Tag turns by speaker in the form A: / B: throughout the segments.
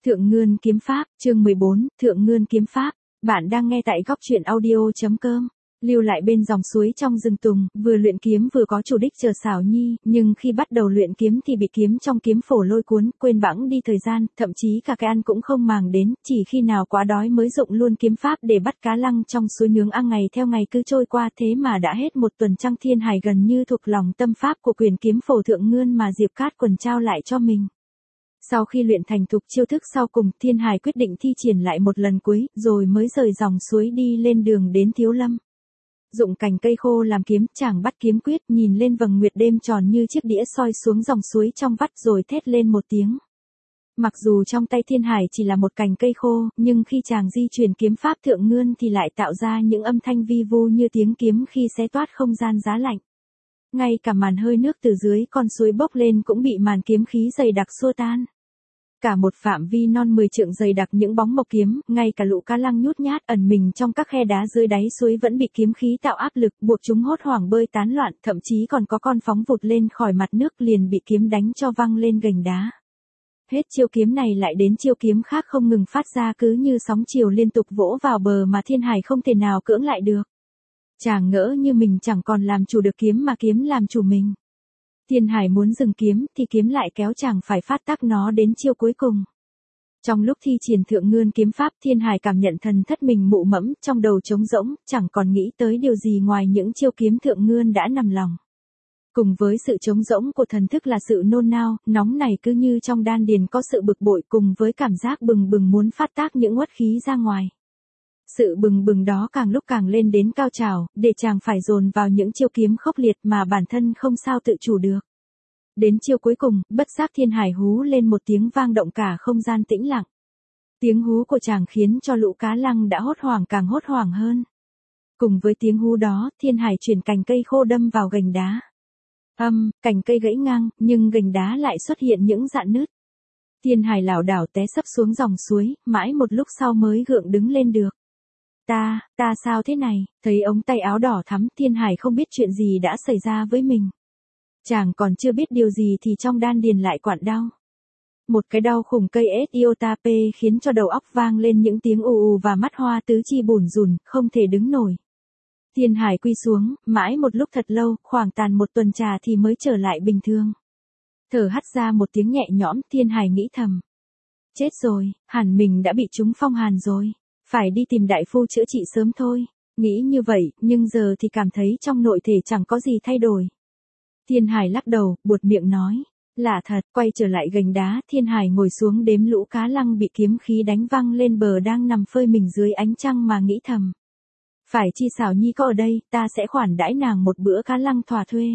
A: Thượng Ngươn Kiếm Pháp, chương 14, Thượng Ngươn Kiếm Pháp. Bạn đang nghe tại góc truyện audio.com. Lưu lại bên dòng suối trong rừng tùng, vừa luyện kiếm vừa có chủ đích chờ xảo nhi, nhưng khi bắt đầu luyện kiếm thì bị kiếm trong kiếm phổ lôi cuốn, quên bẵng đi thời gian, thậm chí cả cái ăn cũng không màng đến, chỉ khi nào quá đói mới dụng luôn kiếm pháp để bắt cá lăng trong suối nướng ăn. Ngày theo ngày cứ trôi qua, thế mà đã hết một tuần trăng. Thiên Hải gần như thuộc lòng tâm pháp của quyền kiếm phổ Thượng Ngươn mà Diệp Cát Quần trao lại cho mình. Sau khi luyện thành thục chiêu thức sau cùng, Thiên Hải quyết định thi triển lại một lần cuối, rồi mới rời dòng suối đi lên đường đến Thiếu Lâm. Dụng cành cây khô làm kiếm, chàng bắt kiếm quyết, nhìn lên vầng nguyệt đêm tròn như chiếc đĩa soi xuống dòng suối trong vắt rồi thét lên một tiếng. Mặc dù trong tay Thiên Hải chỉ là một cành cây khô, nhưng khi chàng di chuyển kiếm pháp Thượng Ngươn thì lại tạo ra những âm thanh vi vu như tiếng kiếm khi xé toát không gian giá lạnh. Ngay cả màn hơi nước từ dưới con suối bốc lên cũng bị màn kiếm khí dày đặc xua tan. Cả một phạm vi non 10 trượng dày đặc những bóng mộc kiếm, ngay cả lũ cá lăng nhút nhát ẩn mình trong các khe đá dưới đáy suối vẫn bị kiếm khí tạo áp lực, buộc chúng hốt hoảng bơi tán loạn, thậm chí còn có con phóng vụt lên khỏi mặt nước liền bị kiếm đánh cho văng lên gành đá. Hết chiêu kiếm này lại đến chiêu kiếm khác không ngừng phát ra, cứ như sóng chiều liên tục vỗ vào bờ mà Thiên Hải không thể nào cưỡng lại được. Chàng ngỡ như mình chẳng còn làm chủ được kiếm mà kiếm làm chủ mình. Thiên Hải muốn dừng kiếm thì kiếm lại kéo chàng phải phát tác nó đến chiêu cuối cùng. Trong lúc thi triển Thượng Ngươn kiếm pháp, Thiên Hải cảm nhận thần thất mình mụ mẫm, trong đầu trống rỗng, chẳng còn nghĩ tới điều gì ngoài những chiêu kiếm Thượng Ngươn đã nằm lòng. Cùng với sự trống rỗng của thần thức là sự nôn nao, nóng này cứ như trong đan điền có sự bực bội cùng với cảm giác bừng bừng muốn phát tác những uất khí ra ngoài. Sự bừng bừng đó càng lúc càng lên đến cao trào, để chàng phải dồn vào những chiêu kiếm khốc liệt mà bản thân không sao tự chủ được. Đến chiêu cuối cùng, bất giác Thiên Hải hú lên một tiếng vang động cả không gian tĩnh lặng. Tiếng hú của chàng khiến cho lũ cá lăng đã hốt hoảng càng hốt hoảng hơn. Cùng với tiếng hú đó, Thiên Hải chuyển cành cây khô đâm vào gành đá. Cành cây gãy ngang, nhưng gành đá lại xuất hiện những rạn nứt. Thiên Hải lảo đảo té sấp xuống dòng suối, mãi một lúc sau mới gượng đứng lên được. Ta sao thế này? Thấy ống tay áo đỏ thắm, Thiên Hải không biết chuyện gì đã xảy ra với mình. Chàng còn chưa biết điều gì thì trong đan điền lại quặn đau. Một cái đau khủng cây Etiotape khiến cho đầu óc vang lên những tiếng ù ù và mắt hoa tứ chi bủn rủn, không thể đứng nổi. Thiên Hải quy xuống, mãi một lúc thật lâu, khoảng tàn một tuần trà thì mới trở lại bình thường. Thở hắt ra một tiếng nhẹ nhõm, Thiên Hải nghĩ thầm. Chết rồi, hẳn mình đã bị trúng phong hàn rồi. Phải đi tìm đại phu chữa trị sớm thôi. Nghĩ như vậy, nhưng giờ thì cảm thấy trong nội thể chẳng có gì thay đổi. Thiên Hải lắc đầu, buột miệng nói. Lạ thật, quay trở lại gành đá, Thiên Hải ngồi xuống đếm lũ cá lăng bị kiếm khí đánh văng lên bờ đang nằm phơi mình dưới ánh trăng mà nghĩ thầm. Phải chi xảo nhi có ở đây, ta sẽ khoản đãi nàng một bữa cá lăng thỏa thuê.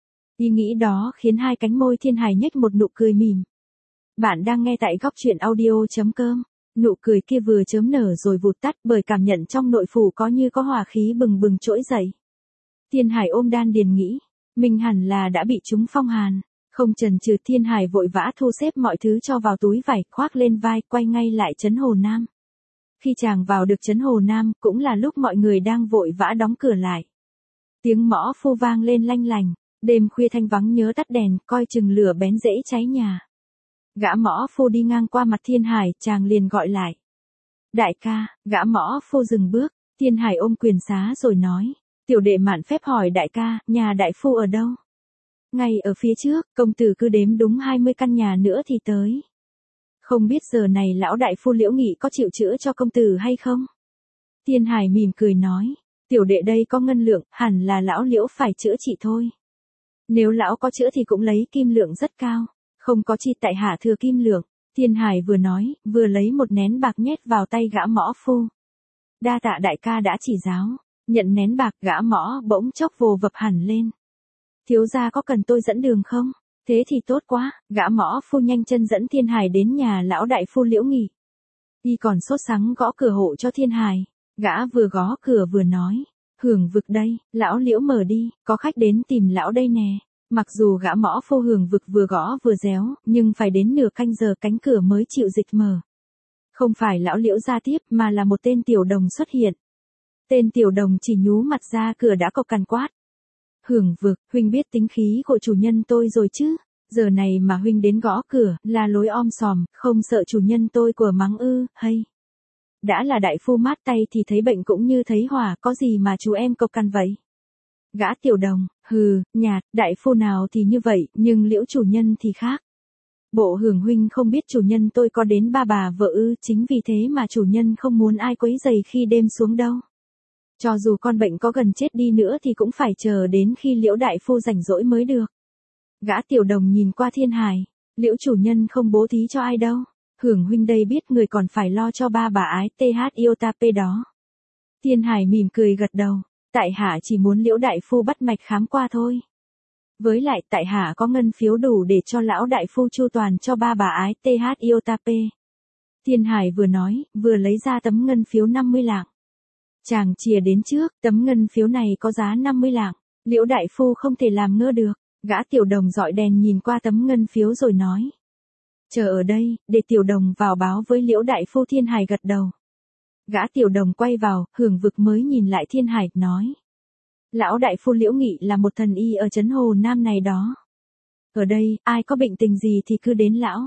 A: Ý nghĩ đó khiến hai cánh môi Thiên Hải nhếch một nụ cười mỉm. Bạn đang nghe tại góc truyện audio.com. Nụ cười kia vừa chớm nở rồi vụt tắt bởi cảm nhận trong nội phủ có như có hỏa khí bừng bừng trỗi dậy. Thiên Hải ôm đan điền nghĩ, mình hẳn là đã bị trúng phong hàn. Không chần chừ, Thiên Hải vội vã thu xếp mọi thứ cho vào túi vải, khoác lên vai, quay ngay lại trấn Hồ Nam. Khi chàng vào được trấn Hồ Nam, cũng là lúc mọi người đang vội vã đóng cửa lại. Tiếng mõ phu vang lên lanh lành, đêm khuya thanh vắng nhớ tắt đèn, coi chừng lửa bén dễ cháy nhà. Gã mõ phu đi ngang qua mặt Thiên Hải, chàng liền gọi lại. Đại ca, gã mõ phu dừng bước, Thiên Hải ôm quyền xá rồi nói. Tiểu đệ mạn phép hỏi đại ca, nhà đại phu ở đâu? Ngay ở phía trước, công tử cứ đếm đúng 20 căn nhà nữa thì tới. Không biết giờ này lão đại phu Liễu Nghị có chịu chữa cho công tử hay không? Thiên Hải mỉm cười nói. Tiểu đệ đây có ngân lượng, hẳn là lão Liễu phải chữa trị thôi. Nếu lão có chữa thì cũng lấy kim lượng rất cao. Không có chi tại hạ thừa kim lượng. Thiên Hải vừa nói, vừa lấy một nén bạc nhét vào tay gã mõ phu. Đa tạ đại ca đã chỉ giáo. Nhận nén bạc, gã mõ bỗng chốc vồ vập hẳn lên. Thiếu gia có cần tôi dẫn đường không? Thế thì tốt quá. Gã mõ phu nhanh chân dẫn Thiên Hải đến nhà lão đại phu Liễu Nghị. Y còn sốt sắng gõ cửa hộ cho Thiên Hải. Gã vừa gõ cửa vừa nói. Hưởng vực đây, lão Liễu mở đi, có khách đến tìm lão đây nè. Mặc dù gã mõ phu Hưởng vực vừa gõ vừa réo, nhưng phải đến nửa canh giờ cánh cửa mới chịu dịch mở. Không phải lão Liễu ra tiếp mà là một tên tiểu đồng xuất hiện. Tên tiểu đồng chỉ nhú mặt ra cửa đã cộc cằn quát. Hưởng vực, huynh biết tính khí của chủ nhân tôi rồi chứ? Giờ này mà huynh đến gõ cửa, la lối om sòm, không sợ chủ nhân tôi của mắng ư, hay. Đã là đại phu mát tay thì thấy bệnh cũng như thấy hỏa, có gì mà chú em cộc cằn vậy? Gã Tiểu Đồng, hừ, nhạt, đại phu nào thì như vậy, nhưng Liễu chủ nhân thì khác. Bộ Hưởng huynh không biết chủ nhân tôi có đến ba bà vợ ư, chính vì thế mà chủ nhân không muốn ai quấy rầy khi đêm xuống đâu. Cho dù con bệnh có gần chết đi nữa thì cũng phải chờ đến khi Liễu đại phu rảnh rỗi mới được. Gã Tiểu Đồng nhìn qua Thiên Hải, Liễu chủ nhân không bố thí cho ai đâu. Hưởng huynh đây biết người còn phải lo cho ba bà ái TH Iotape đó. Thiên Hải mỉm cười gật đầu, tại hạ chỉ muốn Liễu đại phu bắt mạch khám qua thôi. Với lại tại hạ có ngân phiếu đủ để cho lão đại phu chu toàn cho ba bà ái TH Iotape. Thiên Hải vừa nói, vừa lấy ra tấm ngân phiếu 50 lạng. Chàng chìa đến trước, tấm ngân phiếu này có giá 50 lạng, Liễu đại phu không thể làm ngơ được. Gã Tiểu Đồng dọi đèn nhìn qua tấm ngân phiếu rồi nói. Chờ ở đây, để Tiểu Đồng vào báo với Liễu đại phu. Thiên Hải gật đầu. Gã Tiểu Đồng quay vào, Hưởng Vực mới nhìn lại Thiên Hải, nói. Lão đại phu Liễu Nghị là một thần y ở trấn Hồ Nam này đó. Ở đây, ai có bệnh tình gì thì cứ đến lão.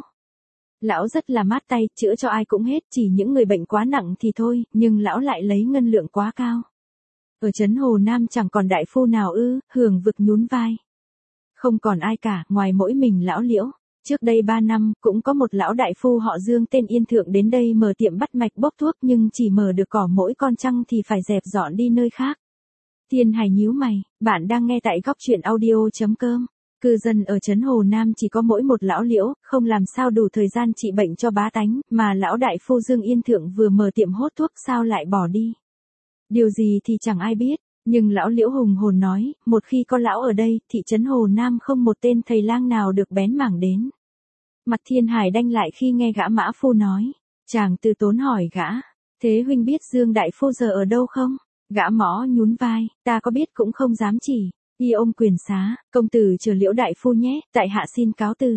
A: Lão rất là mát tay, chữa cho ai cũng hết, chỉ những người bệnh quá nặng thì thôi, nhưng lão lại lấy ngân lượng quá cao. Ở trấn Hồ Nam chẳng còn đại phu nào ư? Hưởng Vực nhún vai. Không còn ai cả, ngoài mỗi mình lão Liễu. Trước đây 3 năm, cũng có một lão đại phu họ Dương tên Yên Thượng đến đây mở tiệm bắt mạch bốc thuốc, nhưng chỉ mở được cỏ mỗi con trăng thì phải dẹp dọn đi nơi khác. Thiên Hải nhíu mày, bạn đang nghe tại góc truyện audio.com. Cư dân ở trấn Hồ Nam chỉ có mỗi một lão Liễu, không làm sao đủ thời gian trị bệnh cho bá tánh, mà lão đại phu Dương Yên Thượng vừa mở tiệm hốt thuốc sao lại bỏ đi. Điều gì thì chẳng ai biết, nhưng lão Liễu hùng hồn nói, một khi có lão ở đây, thị trấn Hồ Nam không một tên thầy lang nào được bén mảng đến. Mặt Thiên Hải đanh lại khi nghe gã mã phu nói, chàng từ tốn hỏi gã, thế huynh biết Dương đại phu giờ ở đâu không? Gã mõ nhún vai, ta có biết cũng không dám chỉ. Y ôm quyền xá, công tử chờ Liễu đại phu nhé, tại hạ xin cáo từ.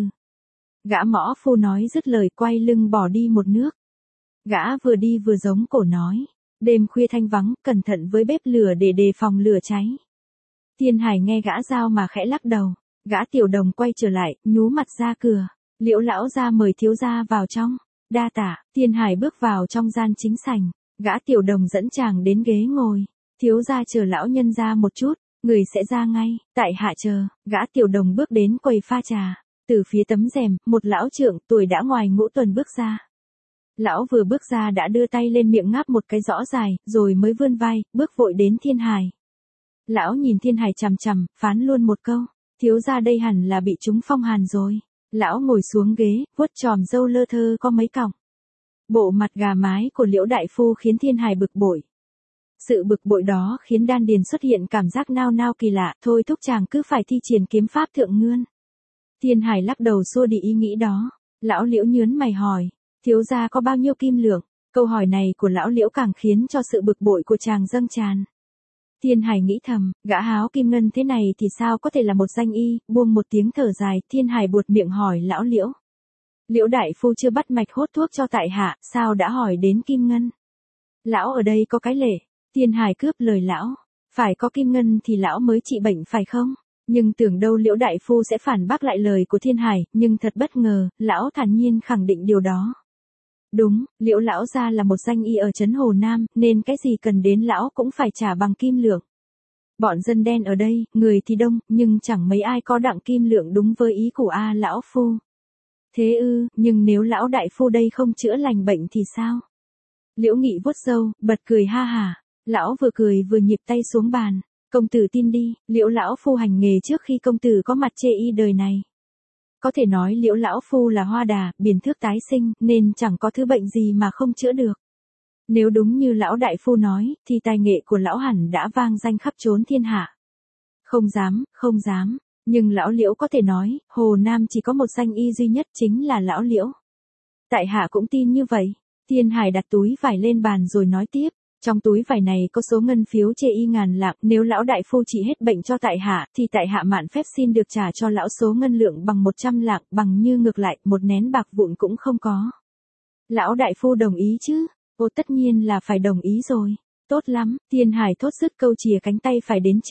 A: Gã mõ phu nói dứt lời quay lưng bỏ đi một nước. Gã vừa đi vừa giống cổ nói, đêm khuya thanh vắng, cẩn thận với bếp lửa để đề phòng lửa cháy. Thiên Hải nghe gã giao mà khẽ lắc đầu, gã Tiểu Đồng quay trở lại, nhú mặt ra cửa, Liễu lão gia mời thiếu gia vào trong. Đa tạ. Thiên Hải bước vào trong gian chính sảnh, gã Tiểu Đồng dẫn chàng đến ghế ngồi, thiếu gia chờ lão nhân ra một chút. Người sẽ ra ngay, tại hạ chờ. Gã Tiểu Đồng bước đến quầy pha trà. Từ phía tấm rèm, một lão trưởng tuổi đã ngoài ngũ tuần bước ra. Lão vừa bước ra đã đưa tay lên miệng ngáp một cái rõ dài, rồi mới vươn vai, bước vội đến Thiên Hải. Lão nhìn Thiên Hải chằm chằm, phán luôn một câu, thiếu gia đây hẳn là bị trúng phong hàn rồi. Lão ngồi xuống ghế, vuốt chòm râu lơ thơ có mấy cọng. Bộ mặt gà mái của Liễu đại phu khiến Thiên Hải bực bội. Sự bực bội đó khiến đan điền xuất hiện cảm giác nao nao kỳ lạ, thôi thúc chàng cứ phải thi triển kiếm pháp thượng ngươn. Thiên Hải lắc đầu xua đi ý nghĩ đó. Lão Liễu nhớn mày hỏi, thiếu gia có bao nhiêu kim lượng? Câu hỏi này của lão Liễu càng khiến cho sự bực bội của chàng dâng tràn. Thiên Hải nghĩ thầm, gã háo kim ngân thế này thì sao có thể là một danh y, buông một tiếng thở dài, Thiên Hải buột miệng hỏi lão Liễu. Liễu đại phu chưa bắt mạch hốt thuốc cho tại hạ, sao đã hỏi đến kim ngân? Lão ở đây có cái lệ. Thiên Hải cướp lời lão, phải có kim ngân thì lão mới trị bệnh phải không? Nhưng tưởng đâu Liễu đại phu sẽ phản bác lại lời của Thiên Hải, nhưng thật bất ngờ, lão thản nhiên khẳng định điều đó. Đúng, Liễu lão gia là một danh y ở trấn Hồ Nam, nên cái gì cần đến lão cũng phải trả bằng kim lượng. Bọn dân đen ở đây, người thì đông, nhưng chẳng mấy ai có đặng kim lượng đúng với ý của lão phu. Thế ư, nhưng nếu lão đại phu đây không chữa lành bệnh thì sao? Liễu Nghị vuốt râu, bật cười ha hả. Lão vừa cười vừa nhịp tay xuống bàn. Công tử tin đi, Liễu lão phu hành nghề trước khi công tử có mặt chê y đời này. Có thể nói Liễu lão phu là hoa đà, biển thước tái sinh, nên chẳng có thứ bệnh gì mà không chữa được. Nếu đúng như lão đại phu nói, thì tài nghệ của lão hẳn đã vang danh khắp chốn thiên hạ. Không dám, không dám. Nhưng lão Liễu có thể nói, Hồ Nam chỉ có một danh y duy nhất chính là lão Liễu. Tại hạ cũng tin như vậy. Thiên Hải đặt túi vải lên bàn rồi nói tiếp. Trong túi vải này có số ngân phiếu chê y ngàn lạng, nếu lão đại phu trị hết bệnh cho tại hạ, thì tại hạ mạn phép xin được trả cho lão số ngân lượng bằng 100 lạng, bằng như ngược lại, một nén bạc vụn cũng không có. Lão đại phu đồng ý chứ? Ô tất nhiên là phải đồng ý rồi. Tốt lắm, Thiên Hải thốt dứt câu chìa cánh tay phải đến trước.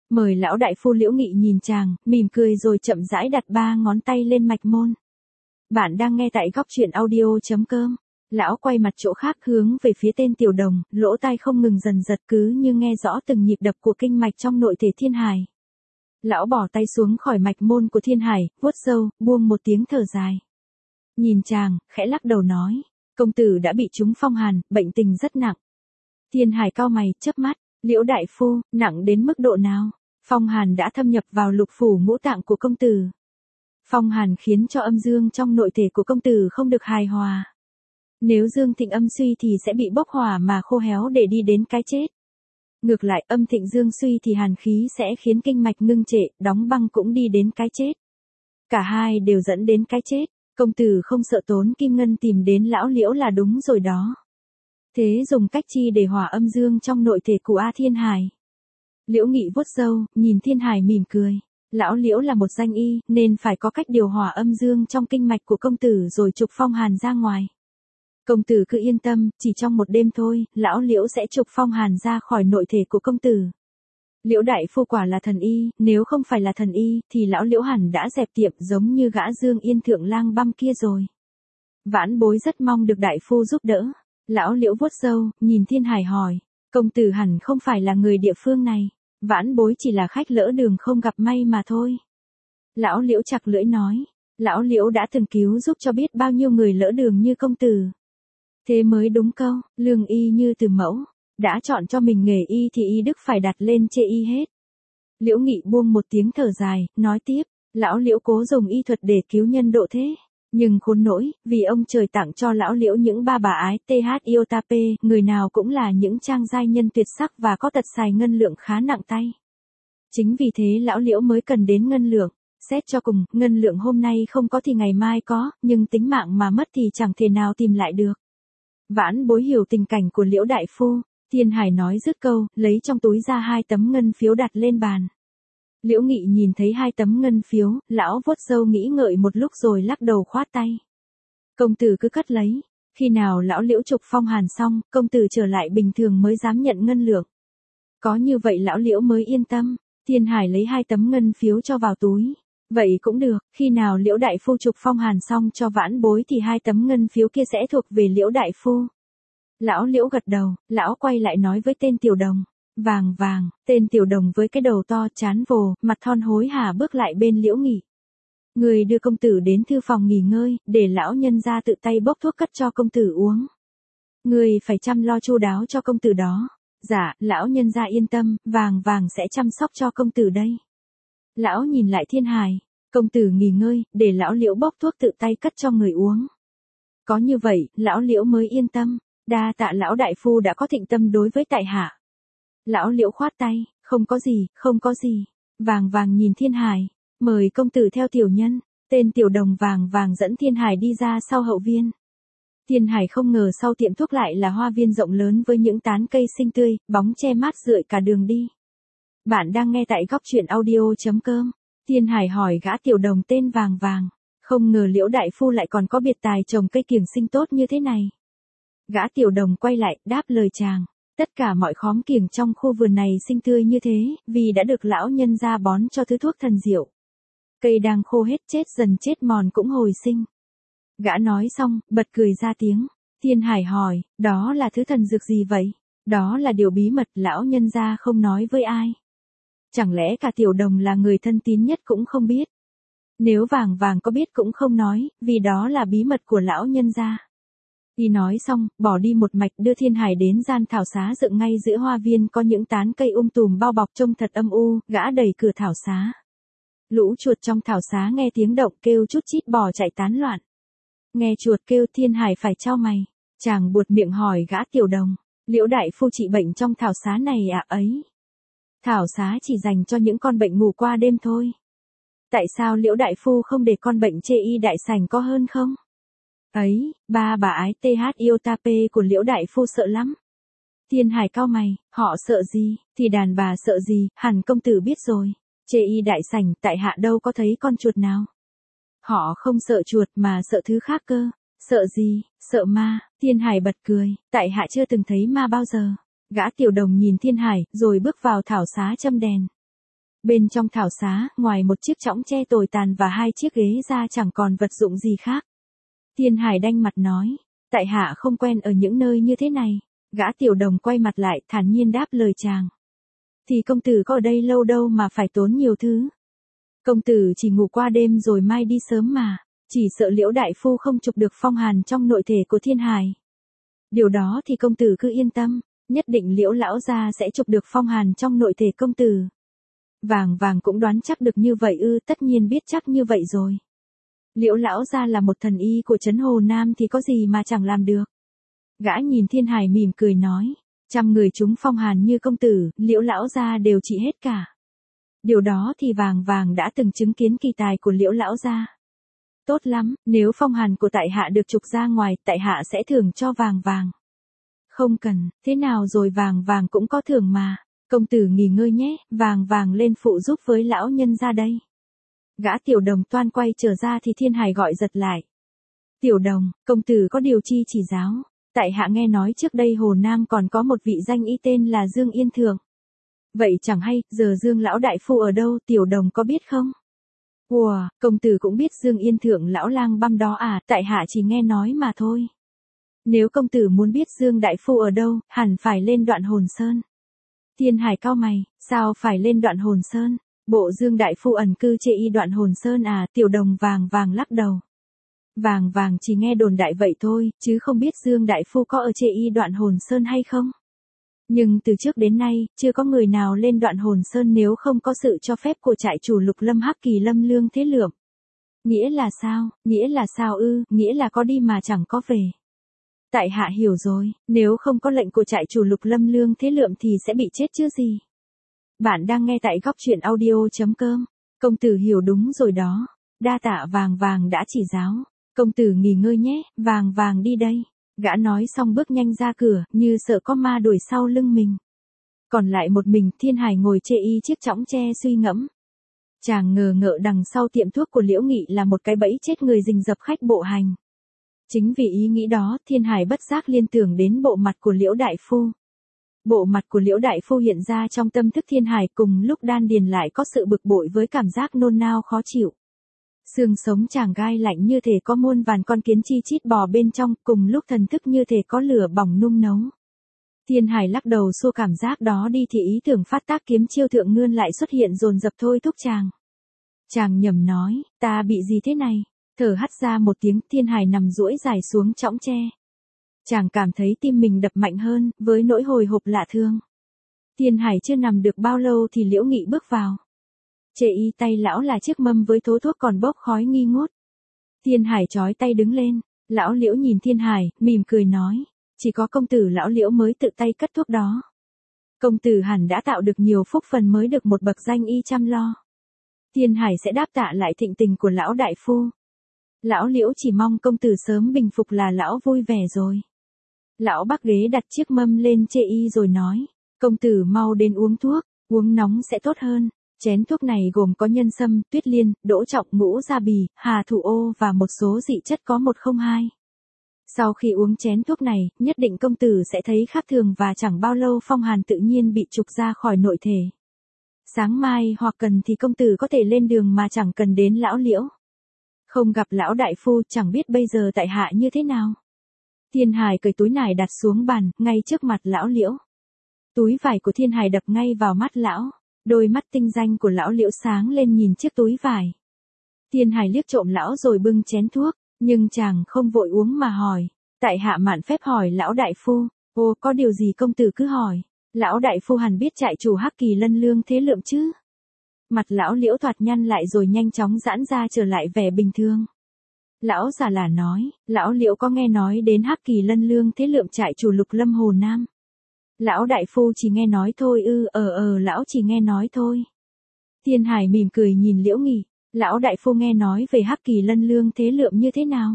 A: Mời lão đại phu. Liễu Nghị nhìn chàng, mỉm cười rồi chậm rãi đặt 3 ngón tay lên mạch môn. Bạn đang nghe tại góc truyện audio.com. Lão quay mặt chỗ khác hướng về phía tên Tiểu Đồng, lỗ tai không ngừng dần giật cứ như nghe rõ từng nhịp đập của kinh mạch trong nội thể Thiên Hải. Lão bỏ tay xuống khỏi mạch môn của Thiên Hải, vuốt râu, buông một tiếng thở dài. Nhìn chàng, khẽ lắc đầu nói, công tử đã bị trúng phong hàn, bệnh tình rất nặng. Thiên Hải cau mày, chớp mắt, Liễu đại phu, nặng đến mức độ nào? Phong hàn đã thâm nhập vào lục phủ ngũ tạng của công tử. Phong hàn khiến cho âm dương trong nội thể của công tử không được hài hòa. Nếu dương thịnh âm suy thì sẽ bị bốc hỏa mà khô héo để đi đến cái chết. Ngược lại âm thịnh dương suy thì hàn khí sẽ khiến kinh mạch ngưng trệ, đóng băng cũng đi đến cái chết. Cả hai đều dẫn đến cái chết, công tử không sợ tốn kim ngân tìm đến lão Liễu là đúng rồi đó. Thế dùng cách chi để hòa âm dương trong nội thể của A Thiên Hải? Liễu Nghị vuốt râu, nhìn Thiên Hải mỉm cười. Lão Liễu là một danh y, nên phải có cách điều hòa âm dương trong kinh mạch của công tử rồi trục phong hàn ra ngoài. Công tử cứ yên tâm, chỉ trong một đêm thôi, lão Liễu sẽ trục phong hàn ra khỏi nội thể của công tử. Liễu đại phu quả là thần y, nếu không phải là thần y, thì lão Liễu hẳn đã dẹp tiệm giống như gã Dương Yên thượng lang băm kia rồi. Vãn bối rất mong được đại phu giúp đỡ. Lão Liễu vuốt râu, nhìn Thiên Hải hỏi, công tử hẳn không phải là người địa phương này, vãn bối chỉ là khách lỡ đường không gặp may mà thôi. Lão Liễu chặt lưỡi nói, lão Liễu đã từng cứu giúp cho biết bao nhiêu người lỡ đường như công tử. Thế mới đúng câu, lương y như từ mẫu, đã chọn cho mình nghề y thì y đức phải đặt lên chê y hết. Liễu Nghị buông một tiếng thở dài, nói tiếp, lão Liễu cố dùng y thuật để cứu nhân độ thế. Nhưng khốn nỗi, vì ông trời tặng cho lão Liễu những ba bà ái TH Iotape, người nào cũng là những trang giai nhân tuyệt sắc và có tật xài ngân lượng khá nặng tay. Chính vì thế lão Liễu mới cần đến ngân lượng. Xét cho cùng, ngân lượng hôm nay không có thì ngày mai có, nhưng tính mạng mà mất thì chẳng thể nào tìm lại được. Vãn bối hiểu tình cảnh của Liễu đại phu. Thiên Hải nói dứt câu, lấy trong túi ra 2 tấm ngân phiếu đặt lên bàn. Liễu Nghị nhìn thấy 2 tấm ngân phiếu, lão vuốt râu nghĩ ngợi một lúc rồi lắc đầu khoát tay. Công tử cứ cất lấy, khi nào lão Liễu trục phong hàn xong, công tử trở lại bình thường mới dám nhận ngân lượng. Có như vậy lão Liễu mới yên tâm. Thiên Hải lấy 2 tấm ngân phiếu cho vào túi. Vậy cũng được, khi nào Liễu đại phu trục phong hàn xong cho vãn bối thì 2 tấm ngân phiếu kia sẽ thuộc về Liễu đại phu. Lão Liễu gật đầu, lão quay lại nói với tên Tiểu Đồng. Vàng vàng, tên Tiểu Đồng với cái đầu to chán vồ, mặt thon hối hả bước lại bên Liễu Nghị. Người đưa công tử đến thư phòng nghỉ ngơi, để lão nhân ra tự tay bốc thuốc cất cho công tử uống. Người phải chăm lo chu đáo cho công tử đó. Dạ, lão nhân ra yên tâm, vàng vàng sẽ chăm sóc cho công tử đây. Lão nhìn lại Thiên Hải, công tử nghỉ ngơi, để lão Liễu bốc thuốc tự tay cất cho người uống. Có như vậy, lão Liễu mới yên tâm, đa tạ lão đại phu đã có thịnh tâm đối với tại hạ. Lão Liễu khoát tay, không có gì, không có gì. Vàng vàng nhìn Thiên Hải, mời công tử theo tiểu nhân. Tên Tiểu Đồng vàng vàng dẫn Thiên Hải đi ra sau hậu viên. Thiên Hải không ngờ sau tiệm thuốc lại là hoa viên rộng lớn với những tán cây xinh tươi, bóng che mát rượi cả đường đi. Bạn đang nghe tại góc truyện audio.com. Thiên Hải hỏi gã Tiểu Đồng tên vàng vàng, không ngờ Liễu đại phu lại còn có biệt tài trồng cây kiểng sinh tốt như thế này. Gã Tiểu Đồng quay lại, đáp lời chàng. Tất cả mọi khóm kiểng trong khu vườn này xinh tươi như thế, vì đã được lão nhân ra bón cho thứ thuốc thần diệu. Cây đang khô hết chết dần chết mòn cũng hồi sinh. Gã nói xong, bật cười ra tiếng. Thiên Hải hỏi, đó là thứ thần dược gì vậy? Đó là điều bí mật lão nhân ra không nói với ai. Chẳng lẽ cả Tiểu Đồng là người thân tín nhất cũng không biết? Nếu vàng vàng có biết cũng không nói, vì đó là bí mật của lão nhân ra. Y nói xong, bỏ đi một mạch đưa Thiên Hải đến gian thảo xá dựng ngay giữa hoa viên có những tán cây tùm bao bọc trông thật âm u, gã đẩy cửa thảo xá. Lũ chuột trong thảo xá nghe tiếng động kêu chút chít bò chạy tán loạn. Nghe chuột kêu Thiên Hải phải chau mày, chàng buột miệng hỏi gã Tiểu Đồng, Liễu đại phu trị bệnh trong thảo xá này à ấy? Thảo xá chỉ dành cho những con bệnh ngủ qua đêm thôi. Tại sao Liễu đại phu không để con bệnh chê y đại sảnh có hơn không? Ấy, ba bà ái TH Iotape của Liễu đại phu sợ lắm. Thiên Hải cau mày, họ sợ gì, thì đàn bà sợ gì, hẳn công tử biết rồi. Chê y đại sảnh, tại hạ đâu có thấy con chuột nào. Họ không sợ chuột mà sợ thứ khác cơ. Sợ gì, sợ ma. Thiên Hải bật cười, tại hạ chưa từng thấy ma bao giờ. Gã Tiểu Đồng nhìn Thiên Hải, rồi bước vào thảo xá châm đèn. Bên trong thảo xá, ngoài một chiếc chõng tre tồi tàn và 2 chiếc ghế ra chẳng còn vật dụng gì khác. Thiên Hải đanh mặt nói, tại hạ không quen ở những nơi như thế này. Gã tiểu đồng quay mặt lại, thản nhiên đáp lời chàng. Thì công tử có ở đây lâu đâu mà phải tốn nhiều thứ. Công tử chỉ ngủ qua đêm rồi mai đi sớm mà, chỉ sợ Liễu đại phu không chụp được phong hàn trong nội thể của Thiên Hải. Điều đó thì công tử cứ yên tâm, nhất định Liễu lão gia sẽ chụp được phong hàn trong nội thể công tử. Vàng vàng cũng đoán chắc được như vậy ư? Tất nhiên biết chắc như vậy rồi. Liễu lão gia là một thần y của trấn Hồ Nam thì có gì mà chẳng làm được. Gã nhìn Thiên Hải mỉm cười nói, 100 người chúng phong hàn như công tử, Liễu lão gia đều trị hết cả. Điều đó thì vàng vàng đã từng chứng kiến kỳ tài của Liễu lão gia. Tốt lắm, nếu phong hàn của tại hạ được trục ra ngoài, tại hạ sẽ thưởng cho vàng vàng. Không cần, thế nào rồi vàng vàng cũng có thưởng mà. Công tử nghỉ ngơi nhé, vàng vàng lên phụ giúp với lão nhân ra đây. Gã tiểu đồng toan quay trở ra thì Thiên Hải gọi giật lại. Tiểu đồng, công tử có điều chi chỉ giáo. Tại hạ nghe nói trước đây Hồ Nam còn có một vị danh y tên là Dương Yên Thượng. Vậy chẳng hay, giờ Dương lão đại phu ở đâu, tiểu đồng có biết không? Ủa, công tử cũng biết Dương Yên Thượng lão lang băm đó à? Tại hạ chỉ nghe nói mà thôi. Nếu công tử muốn biết Dương đại phu ở đâu, hẳn phải lên Đoạn Hồn Sơn. Thiên Hải cau mày, sao phải lên Đoạn Hồn Sơn? Bộ Dương đại phu ẩn cư chê y Đoạn Hồn Sơn à? Tiểu đồng vàng vàng lắc đầu. Vàng vàng chỉ nghe đồn đại vậy thôi, chứ không biết Dương đại phu có ở chê y Đoạn Hồn Sơn hay không. Nhưng từ trước đến nay, chưa có người nào lên Đoạn Hồn Sơn nếu không có sự cho phép của trại chủ Lục Lâm Hắc Kỳ Lâm Lương Thế Lượng. Nghĩa là sao? Nghĩa là sao ư? Nghĩa là có đi mà chẳng có về. Tại hạ hiểu rồi, nếu không có lệnh của trại chủ Lục Lâm Lương Thế Lượng thì sẽ bị chết chứ gì. Bạn đang nghe tại góc truyện audio.com. Công tử hiểu đúng rồi đó. Đa tạ vàng vàng đã chỉ giáo. Công tử nghỉ ngơi nhé, vàng vàng đi đây. Gã nói xong bước nhanh ra cửa, như sợ có ma đuổi sau lưng mình. Còn lại một mình, Thiên Hải ngồi chê y chiếc chõng tre suy ngẫm. Chàng ngờ ngợ đằng sau tiệm thuốc của Liễu Nghị là một cái bẫy chết người rình rập khách bộ hành. Chính vì ý nghĩ đó, Thiên Hải bất giác liên tưởng đến bộ mặt của Liễu đại phu. Bộ mặt của Liễu đại phu hiện ra trong tâm thức Thiên Hải, cùng lúc đan điền lại có sự bực bội với cảm giác nôn nao khó chịu. Xương sống chàng gai lạnh như thể có muôn vàn con kiến chi chít bò bên trong, cùng lúc thần thức như thể có lửa bỏng nung nấu. Thiên Hải lắc đầu xua cảm giác đó đi thì ý tưởng phát tác kiếm chiêu thượng ngươn lại xuất hiện dồn dập thôi thúc chàng. Chàng nhầm nói, ta bị gì thế này? Thở hắt ra một tiếng, Thiên Hải nằm duỗi dài xuống chõng tre. Chàng cảm thấy tim mình đập mạnh hơn, với nỗi hồi hộp lạ thường. Thiên Hải chưa nằm được bao lâu thì Liễu Nghị bước vào. Chê y tay lão là chiếc mâm với thố thuốc còn bốc khói nghi ngút. Thiên Hải chói tay đứng lên, lão Liễu nhìn Thiên Hải, mỉm cười nói, chỉ có công tử lão Liễu mới tự tay cất thuốc đó. Công tử hẳn đã tạo được nhiều phúc phần mới được một bậc danh y chăm lo. Thiên Hải sẽ đáp tạ lại thịnh tình của lão đại phu. Lão Liễu chỉ mong công tử sớm bình phục là lão vui vẻ rồi. Lão bắc ghế đặt chiếc mâm lên chê y rồi nói, công tử mau đến uống thuốc, uống nóng sẽ tốt hơn. Chén thuốc này gồm có nhân sâm, tuyết liên, đỗ trọng, ngũ gia bì, hà thủ ô và một số dị chất có 102. Sau khi uống chén thuốc này, nhất định công tử sẽ thấy khác thường và chẳng bao lâu phong hàn tự nhiên bị trục ra khỏi nội thể. Sáng mai hoặc cần thì công tử có thể lên đường mà chẳng cần đến lão Liễu. Không gặp lão đại phu chẳng biết bây giờ tại hạ như thế nào. Thiên Hải cởi túi nải đặt xuống bàn, ngay trước mặt lão Liễu. Túi vải của Thiên Hải đập ngay vào mắt lão. Đôi mắt tinh danh của lão Liễu sáng lên nhìn chiếc túi vải. Thiên Hải liếc trộm lão rồi bưng chén thuốc, nhưng chàng không vội uống mà hỏi. Tại hạ mạn phép hỏi lão đại phu, ô có điều gì công tử cứ hỏi. Lão đại phu hẳn biết trại chủ Hắc Kỳ Lân Lương Thế Lượng chứ. Mặt lão Liễu thoạt nhăn lại rồi nhanh chóng giãn ra trở lại vẻ bình thường. Lão già là nói, lão Liễu có nghe nói đến Hắc Kỳ Lân Lương Thế Lượng trại chủ Lục Lâm Hồ Nam. Lão đại phu chỉ nghe nói thôi ư? Lão chỉ nghe nói thôi. Thiên Hải mỉm cười nhìn Liễu Nghị, lão đại phu nghe nói về Hắc Kỳ Lân Lương Thế Lượng như thế nào?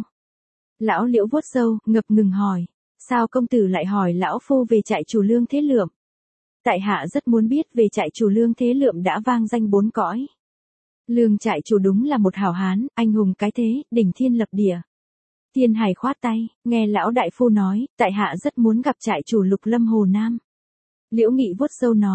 A: Lão Liễu vuốt râu, ngập ngừng hỏi, sao công tử lại hỏi lão phu về trại chủ Lương Thế Lượng? Tại hạ rất muốn biết về trại chủ Lương Thế Lượng đã vang danh 4 cõi. Lương trại chủ đúng là một hảo hán, anh hùng cái thế, đỉnh thiên lập địa. Thiên Hải khoát tay, nghe lão đại phu nói, tại hạ rất muốn gặp trại chủ Lục Lâm Hồ Nam. Liễu Nghị vuốt râu nói,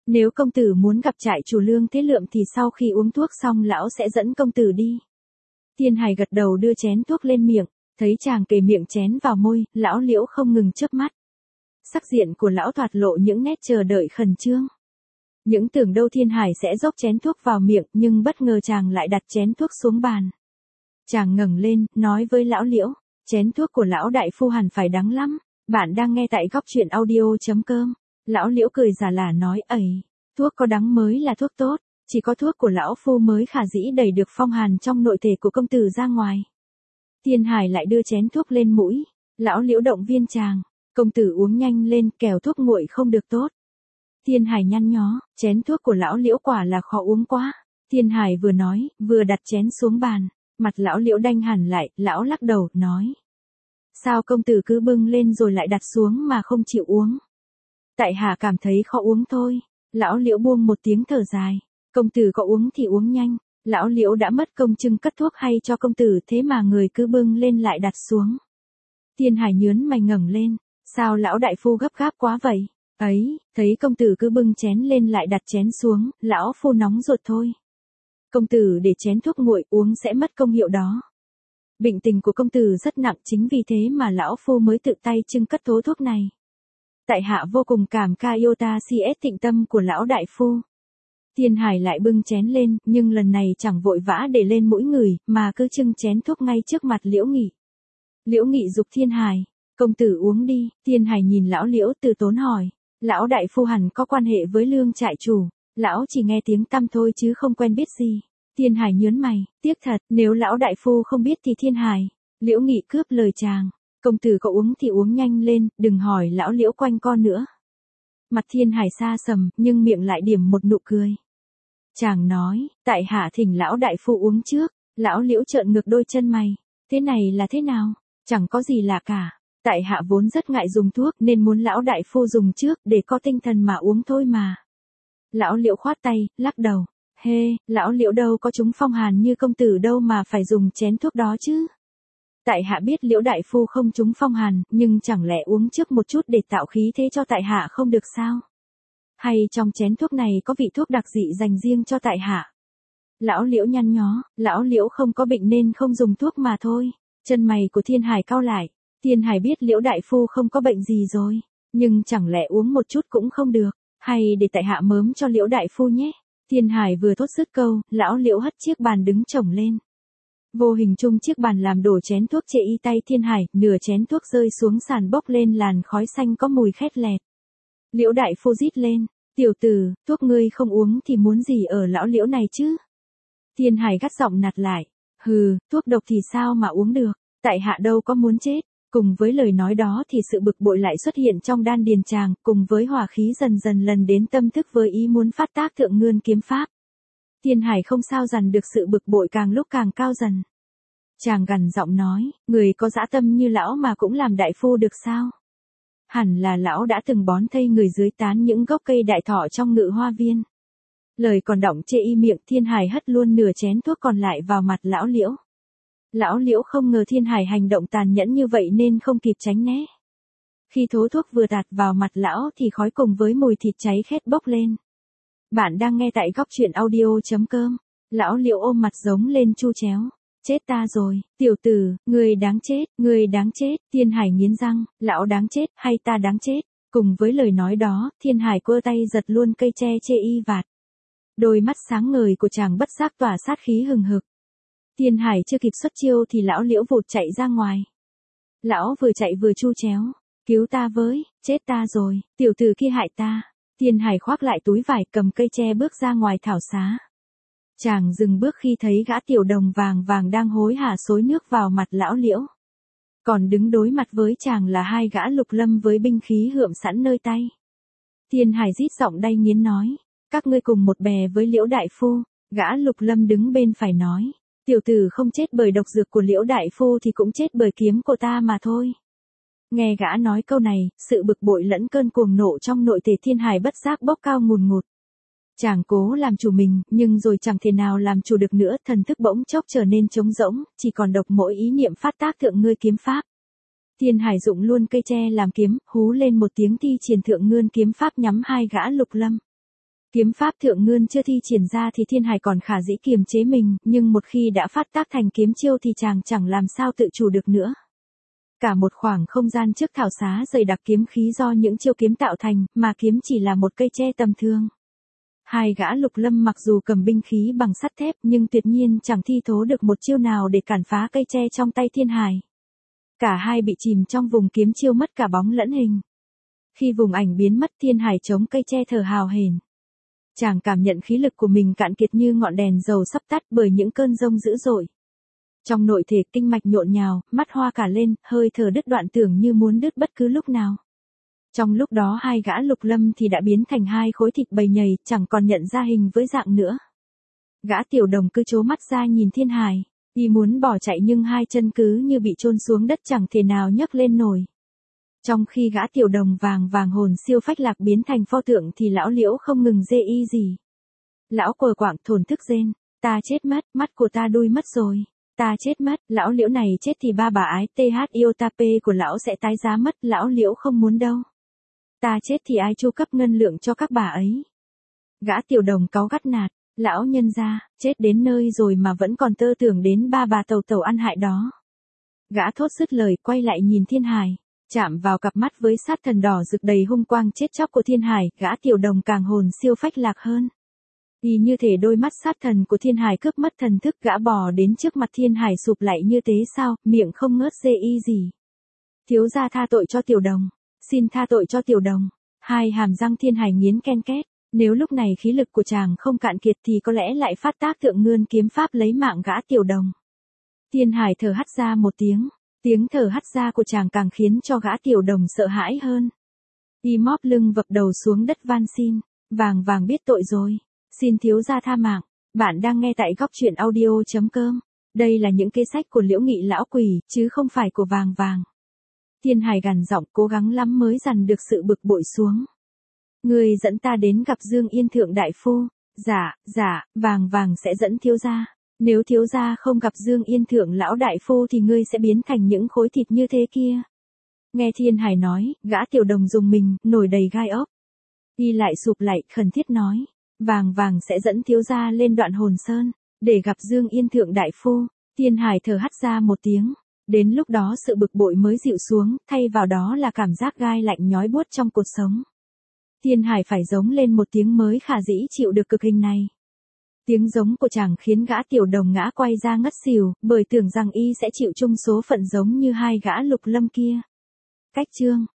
A: Nếu công tử muốn gặp trại chủ Lương Thế Lượm thì sau khi uống thuốc xong lão sẽ dẫn công tử đi. Thiên Hải gật đầu đưa chén thuốc lên miệng, thấy chàng kề miệng chén vào môi, lão Liễu không ngừng chớp mắt. Sắc diện của lão thoạt lộ những nét chờ đợi khẩn trương. Những tưởng đâu Thiên Hải sẽ dốc chén thuốc vào miệng, nhưng bất ngờ chàng lại đặt chén thuốc xuống bàn. Chàng ngẩng lên, nói với lão Liễu, chén thuốc của lão đại phu hẳn phải đắng lắm. Bạn đang nghe tại góc truyện audio.com. Lão Liễu cười giả lả nói, ấy, thuốc có đắng mới là thuốc tốt, chỉ có thuốc của lão phu mới khả dĩ đẩy được phong hàn trong nội thể của công tử ra ngoài. Thiên Hải lại đưa chén thuốc lên mũi, lão Liễu động viên chàng, công tử uống nhanh lên kẻo thuốc nguội không được tốt. Thiên Hải nhăn nhó, chén thuốc của lão Liễu quả là khó uống quá. Thiên Hải vừa nói, vừa đặt chén xuống bàn, mặt lão Liễu đanh hẳn lại, lão lắc đầu, nói. Sao công tử cứ bưng lên rồi lại đặt xuống mà không chịu uống? Tại hạ cảm thấy khó uống thôi. Lão Liễu buông một tiếng thở dài, công tử có uống thì uống nhanh, lão Liễu đã mất công trưng cất thuốc hay cho công tử thế mà người cứ bưng lên lại đặt xuống. Thiên Hải nhớn mày ngẩng lên, sao lão đại phu gấp gáp quá vậy? Ấy, thấy công tử cứ bưng chén lên lại đặt chén xuống, lão phu nóng ruột thôi. Công tử để chén thuốc nguội uống sẽ mất công hiệu đó. Bệnh tình của công tử rất nặng, chính vì thế mà lão phu mới tự tay trưng cất thố thuốc này. Tại hạ vô cùng cảm ca iota cs tịnh tâm của lão đại phu. Thiên Hải lại bưng chén lên, nhưng lần này chẳng vội vã để lên mũi người, mà cứ trưng chén thuốc ngay trước mặt Liễu Nghị. Liễu Nghị giục Thiên Hải, công tử uống đi. Thiên Hải nhìn lão Liễu từ tốn hỏi, lão đại phu hẳn có quan hệ với Lương trại chủ, lão chỉ nghe tiếng tăm thôi chứ không quen biết gì. Thiên Hải nhớn mày, tiếc thật, nếu lão đại phu không biết thì Thiên Hải. Liễu Nghị cướp lời chàng, công tử có uống thì uống nhanh lên, đừng hỏi lão Liễu quanh con nữa. Mặt Thiên Hải xa sầm, nhưng miệng lại điểm một nụ cười. Chàng nói, tại hạ thỉnh lão đại phu uống trước. Lão Liễu trợn ngược đôi chân mày, thế này là thế nào? Chẳng có gì lạ cả. Tại hạ vốn rất ngại dùng thuốc nên muốn lão đại phu dùng trước để có tinh thần mà uống thôi mà. Lão Liễu khoát tay, lắc đầu. Hê, lão Liễu đâu có trúng phong hàn như công tử đâu mà phải dùng chén thuốc đó chứ. Tại hạ biết Liễu đại phu không trúng phong hàn, nhưng chẳng lẽ uống trước một chút để tạo khí thế cho tại hạ không được sao? Hay trong chén thuốc này có vị thuốc đặc dị dành riêng cho tại hạ? Lão Liễu nhăn nhó, lão Liễu không có bệnh nên không dùng thuốc mà thôi. Chân mày của Thiên Hải cau lại. Thiên Hải biết Liễu đại phu không có bệnh gì rồi, nhưng chẳng lẽ uống một chút cũng không được, hay để tại hạ mớm cho Liễu đại phu nhé. Thiên Hải vừa thốt dứt câu, lão Liễu hất chiếc bàn đứng chổng lên. Vô hình chung chiếc bàn làm đổ chén thuốc chệ y tay Thiên Hải, nửa chén thuốc rơi xuống sàn bốc lên làn khói xanh có mùi khét lẹt. Liễu đại phu rít lên, tiểu tử, thuốc ngươi không uống thì muốn gì ở lão Liễu này chứ? Thiên Hải gắt giọng nạt lại, hừ, thuốc độc thì sao mà uống được, tại hạ đâu có muốn chết. Cùng với lời nói đó thì sự bực bội lại xuất hiện trong đan điền chàng, cùng với hỏa khí dần dần lần đến tâm thức với ý muốn phát tác thượng ngươn kiếm pháp. Thiên Hải không sao dằn được sự bực bội càng lúc càng cao dần. Chàng gằn giọng nói, người có dã tâm như lão mà cũng làm đại phu được sao? Hẳn là lão đã từng bón thây người dưới tán những gốc cây đại thọ trong ngự hoa viên. Lời còn đọng chê y miệng, Thiên Hải hất luôn nửa chén thuốc còn lại vào mặt lão Liễu. Lão Liễu không ngờ Thiên Hải hành động tàn nhẫn như vậy nên không kịp tránh né. Khi thố thuốc vừa tạt vào mặt lão thì khói cùng với mùi thịt cháy khét bốc lên. Bạn đang nghe tại góc truyện audio.com. Lão Liễu ôm mặt giống lên chu chéo. Chết ta rồi, tiểu tử, người đáng chết, người đáng chết. Thiên Hải nghiến răng, lão đáng chết hay ta đáng chết? Cùng với lời nói đó, Thiên Hải quơ tay giật luôn cây tre chê y vạt. Đôi mắt sáng ngời của chàng bất giác tỏa sát khí hừng hực. Thiên Hải chưa kịp xuất chiêu thì lão Liễu vụt chạy ra ngoài. Lão vừa chạy vừa chu chéo, cứu ta với, chết ta rồi, tiểu tử kia hại ta. Thiên Hải khoác lại túi vải cầm cây tre bước ra ngoài thảo xá. Chàng dừng bước khi thấy gã tiểu đồng vàng vàng đang hối hả xối nước vào mặt lão Liễu. Còn đứng đối mặt với chàng là hai gã Lục Lâm với binh khí hượm sẵn nơi tay. Thiên Hải rít giọng đay nghiến nói, các ngươi cùng một bè với Liễu đại phu. Gã Lục Lâm đứng bên phải nói, tiểu tử không chết bởi độc dược của Liễu đại phu thì cũng chết bởi kiếm của ta mà thôi. Nghe gã nói câu này, sự bực bội lẫn cơn cuồng nộ trong nội thể Thiên Hải bất giác bốc cao ngùn ngụt. Chàng cố làm chủ mình, nhưng rồi chẳng thể nào làm chủ được nữa, thần thức bỗng chốc trở nên trống rỗng, chỉ còn độc mỗi ý niệm phát tác thượng ngư kiếm pháp. Thiên Hải dụng luôn cây tre làm kiếm, hú lên một tiếng thi triển thượng ngươn kiếm pháp nhắm hai gã Lục Lâm. Kiếm pháp thượng ngươn chưa thi triển ra thì Thiên Hải còn khả dĩ kiềm chế mình, nhưng một khi đã phát tác thành kiếm chiêu thì chàng chẳng làm sao tự chủ được nữa. Cả một khoảng không gian trước thảo xá dày đặc kiếm khí do những chiêu kiếm tạo thành, mà kiếm chỉ là một cây tre tầm thường. Hai gã Lục Lâm mặc dù cầm binh khí bằng sắt thép nhưng tuyệt nhiên chẳng thi thố được một chiêu nào để cản phá cây tre trong tay Thiên Hải. Cả hai bị chìm trong vùng kiếm chiêu mất cả bóng lẫn hình. Khi vùng ảnh biến mất, Thiên Hải chống cây tre thở hào hển. Chàng cảm nhận khí lực của mình cạn kiệt như ngọn đèn dầu sắp tắt bởi những cơn giông dữ dội. Trong nội thể kinh mạch nhộn nhào, mắt hoa cả lên, hơi thở đứt đoạn tưởng như muốn đứt bất cứ lúc nào. Trong lúc đó hai gã Lục Lâm thì đã biến thành hai khối thịt bầy nhầy, chẳng còn nhận ra hình với dạng nữa. Gã Tiểu Đồng cứ trố mắt ra nhìn Thiên Hải, y muốn bỏ chạy nhưng hai chân cứ như bị chôn xuống đất chẳng thể nào nhấc lên nổi. Trong khi gã Tiểu Đồng vàng vàng hồn siêu phách lạc biến thành pho tượng thì lão Liễu không ngừng dê y gì. Lão quờ quạng thổn thức rên, ta chết mất, mắt của ta đuôi mất rồi. Ta chết mất, lão Liễu này chết thì ba bà ái TH Iotap của lão sẽ tái giá mất, lão Liễu không muốn đâu. Ta chết thì ai chu cấp ngân lượng cho các bà ấy. Gã Tiểu Đồng cáu gắt nạt, lão nhân gia, chết đến nơi rồi mà vẫn còn tơ tưởng đến ba bà tàu tàu ăn hại đó. Gã thốt dứt lời quay lại nhìn Thiên Hải, chạm vào cặp mắt với sát thần đỏ rực đầy hung quang chết chóc của Thiên Hải, gã Tiểu Đồng càng hồn siêu phách lạc hơn. Vì như thể đôi mắt sát thần của Thiên Hải cướp mất thần thức, gã bò đến trước mặt Thiên Hải sụp lại như tế sao, miệng không ngớt dê y gì. Thiếu gia tha tội cho Tiểu Đồng, xin tha tội cho Tiểu Đồng. Hai hàm răng Thiên Hải nghiến ken két, nếu lúc này khí lực của chàng không cạn kiệt thì có lẽ lại phát tác thượng ngươn kiếm pháp lấy mạng gã Tiểu Đồng. Thiên Hải thở hắt ra một tiếng, tiếng thở hắt ra của chàng càng khiến cho gã Tiểu Đồng sợ hãi hơn. Y móp lưng vập đầu xuống đất van xin, vàng vàng biết tội rồi. Xin thiếu gia tha mạng. Bạn đang nghe tại góc truyện audio.com. Đây là những kế sách của Liễu Nghị lão quỷ, chứ không phải của vàng vàng. Thiên Hải gằn giọng cố gắng lắm mới dằn được sự bực bội xuống. Người dẫn ta đến gặp Dương Yên thượng đại phu. Dạ, vàng vàng sẽ dẫn thiếu gia. Nếu thiếu gia không gặp Dương Yên thượng lão đại phu thì ngươi sẽ biến thành những khối thịt như thế kia. Nghe Thiên Hải nói, gã Tiểu Đồng rùng mình, nổi đầy gai ốc. Y lại sụp lại, khẩn thiết nói. Vàng vàng sẽ dẫn thiếu gia lên Đoạn Hồn Sơn, để gặp Dương Yên thượng đại phu. Thiên Hải thở hắt ra một tiếng. Đến lúc đó sự bực bội mới dịu xuống, thay vào đó là cảm giác gai lạnh nhói buốt trong cột sống. Thiên Hải phải giống lên một tiếng mới khả dĩ chịu được cực hình này. Tiếng giống của chàng khiến gã Tiểu Đồng ngã quay ra ngất xỉu, bởi tưởng rằng y sẽ chịu chung số phận giống như hai gã Lục Lâm kia. Cách chương